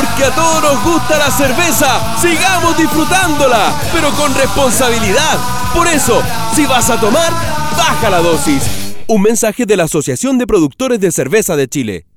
Porque a todos nos gusta la cerveza, sigamos disfrutándola, pero con responsabilidad. Por eso, si vas a tomar, baja la dosis. Un mensaje de la Asociación de Productores de Cerveza de Chile.